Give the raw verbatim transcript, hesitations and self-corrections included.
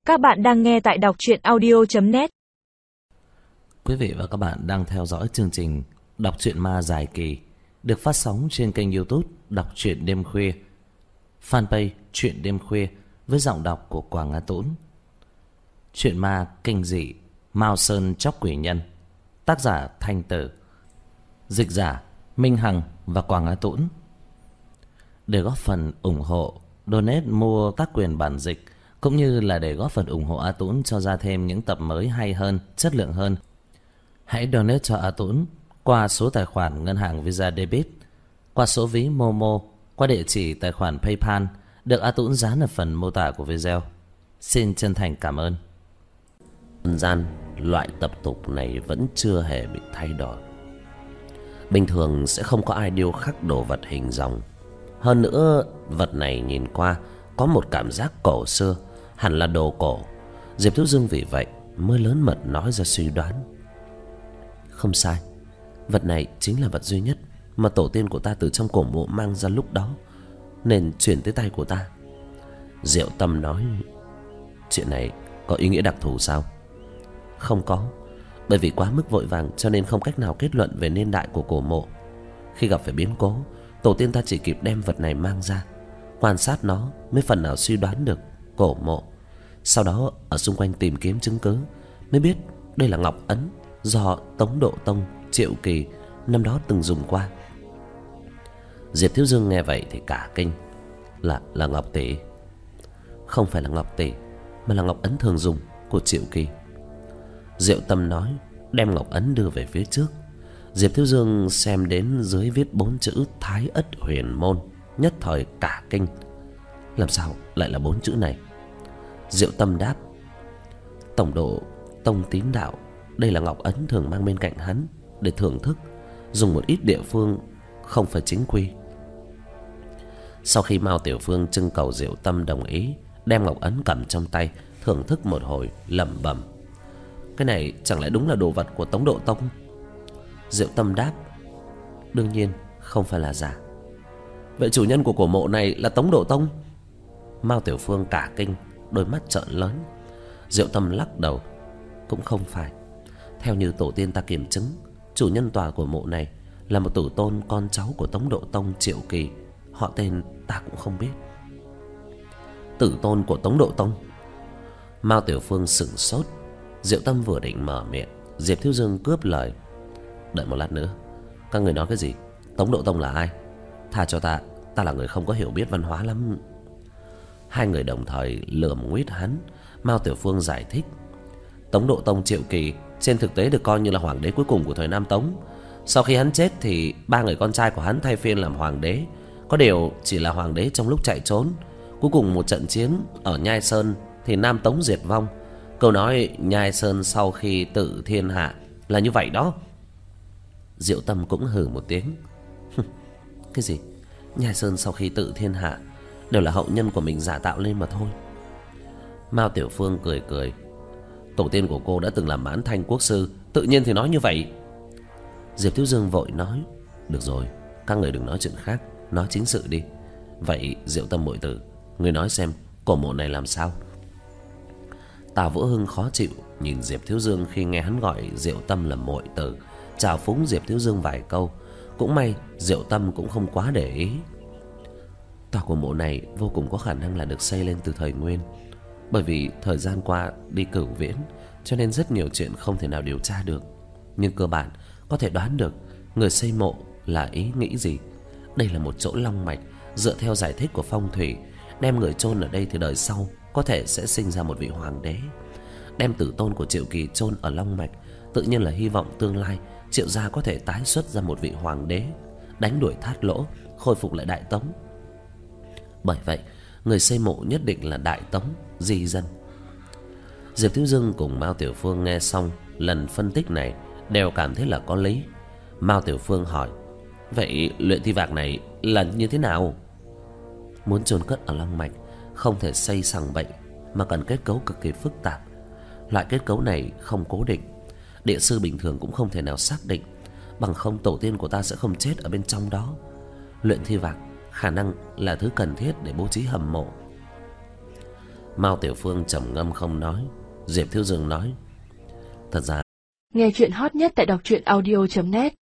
Các bạn đang nghe tại đọc truyện audio chấm net. Quý vị và các bạn đang theo dõi chương trình Đọc truyện ma dài kỳ được phát sóng trên kênh YouTube Đọc truyện đêm khuya, fanpage Truyện đêm khuya với giọng đọc của Quảng Á Tũng. Truyện ma kinh dị Mao Sơn Chóc Quỷ Nhân, tác giả Thanh Tử, dịch giả Minh Hằng và Quảng Á Tũng. Để góp phần ủng hộ, donate mua các quyền bản dịch cũng như là để góp phần ủng hộ A Tũng cho ra thêm những tập mới hay hơn, chất lượng hơn, hãy donate cho A Tũng qua số tài khoản ngân hàng Visa Debit, qua số ví Momo, qua địa chỉ tài khoản PayPal được A Tũng dán ở phần mô tả của video. Xin chân thành cảm ơn. Dân gian, loại tập tục này vẫn chưa hề bị thay đổi. Bình thường sẽ không có ai điêu khắc đồ vật hình rồng. Hơn nữa, vật này nhìn qua có một cảm giác cổ xưa, hẳn là đồ cổ. Diệp Thiếu Dương vì vậy mới lớn mật nói ra suy đoán. Không sai, vật này chính là vật duy nhất mà tổ tiên của ta từ trong cổ mộ mang ra lúc đó, nên chuyển tới tay của ta. Diệu Tâm nói, chuyện này có ý nghĩa đặc thù sao? Không có, bởi vì quá mức vội vàng cho nên không cách nào kết luận về niên đại của cổ mộ. Khi gặp phải biến cố, tổ tiên ta chỉ kịp đem vật này mang ra, quan sát nó mới phần nào suy đoán được cổ mộ. Sau đó ở xung quanh tìm kiếm chứng cứ, mới biết đây là ngọc ấn do Tống Độ Tông Triệu Kỳ năm đó từng dùng qua. Diệp Thiếu Dương nghe vậy thì cả kinh. Là là ngọc tỷ? Không phải là ngọc tỷ, mà là ngọc ấn thường dùng của Triệu Kỳ. Diệu Tâm nói, đem ngọc ấn đưa về phía trước. Diệp Thiếu Dương xem đến dưới viết bốn chữ Thái Ất Huyền Môn, nhất thời cả kinh. Làm sao lại là bốn chữ này? Diệu Tâm đáp, Tổng Độ Tông tín đạo, đây là ngọc ấn thường mang bên cạnh hắn để thưởng thức, dùng một ít địa phương không phải chính quy. Sau khi Mao Tiểu Phương trưng cầu Diệu Tâm đồng ý, đem ngọc ấn cầm trong tay thưởng thức một hồi, lẩm bẩm, cái này chẳng lẽ đúng là đồ vật của Tống Độ Tông? Diệu Tâm đáp, đương nhiên không phải là giả. Vậy chủ nhân của cổ mộ này là Tống Độ Tông? Mao Tiểu Phương cả kinh, đôi mắt trợn lớn. Diệu Tâm lắc đầu, cũng không phải. Theo như tổ tiên ta kiểm chứng, chủ nhân tòa của mộ này là một tử tôn con cháu của Tống Độ Tông Triệu Kỳ. Họ tên ta cũng không biết. Tử tôn của Tống Độ Tông? Mao Tiểu Phương sửng sốt. Diệu Tâm vừa định mở miệng, Diệp Thiếu Dương cướp lời, đợi một lát nữa. Các người nói cái gì? Tống Độ Tông là ai? Tha cho ta, ta là người không có hiểu biết văn hóa lắm. Hai người đồng thời lườm nguýt hắn. Mao Tiểu Phương giải thích, Tống Độ Tông Triệu Kỳ trên thực tế được coi như là hoàng đế cuối cùng của thời Nam Tống. Sau khi hắn chết thì ba người con trai của hắn thay phiên làm hoàng đế. Có điều chỉ là hoàng đế trong lúc chạy trốn. Cuối cùng một trận chiến ở Nhai Sơn thì Nam Tống diệt vong. Câu nói Nhai Sơn sau khi tự thiên hạ là như vậy đó. Diệu Tâm cũng hừ một tiếng. Cái gì? Nhai Sơn sau khi tự thiên hạ đều là hậu nhân của mình giả tạo lên mà thôi. Mao Tiểu Phương cười cười, tổ tiên của cô đã từng làm Mãn Thanh quốc sư, tự nhiên thì nói như vậy. Diệp Thiếu Dương vội nói, được rồi, các người đừng nói chuyện khác, nói chính sự đi. Vậy Diệu Tâm muội tử, người nói xem cổ mộ này làm sao? Tào Vũ Hưng khó chịu nhìn Diệp Thiếu Dương khi nghe hắn gọi Diệu Tâm là muội tử, chào phúng Diệp Thiếu Dương vài câu. Cũng may Diệu Tâm cũng không quá để ý. Tòa của mộ này vô cùng có khả năng là được xây lên từ thời Nguyên. Bởi vì thời gian qua đi cửu viễn, cho nên rất nhiều chuyện không thể nào điều tra được. Nhưng cơ bản có thể đoán được người xây mộ là ý nghĩ gì. Đây là một chỗ long mạch. Dựa theo giải thích của phong thủy, đem người chôn ở đây thì đời sau có thể sẽ sinh ra một vị hoàng đế. Đem tử tôn của Triệu Kỳ chôn ở long mạch, tự nhiên là hy vọng tương lai Triệu gia có thể tái xuất ra một vị hoàng đế, đánh đuổi Thát Lỗ, khôi phục lại Đại Tống. Bởi vậy người xây mộ nhất định là Đại Tống di dân. Diệp Thiếu Dương cùng Mao Tiểu Phương nghe xong lần phân tích này đều cảm thấy là có lý. Mao Tiểu Phương hỏi, vậy luyện thi vạc này là như thế nào? Muốn chôn cất ở long mạch không thể xây sằng bậy, mà cần kết cấu cực kỳ phức tạp. Loại kết cấu này không cố định, địa sư bình thường cũng không thể nào xác định, bằng không tổ tiên của ta sẽ không chết ở bên trong đó. Luyện thi vạc khả năng là thứ cần thiết để bố trí hầm mộ. Mao Tiểu Phương trầm ngâm không nói. Diệp Thiếu Dương nói: Thật ra nghe chuyện hot nhất tại đọc truyện audio chấm net.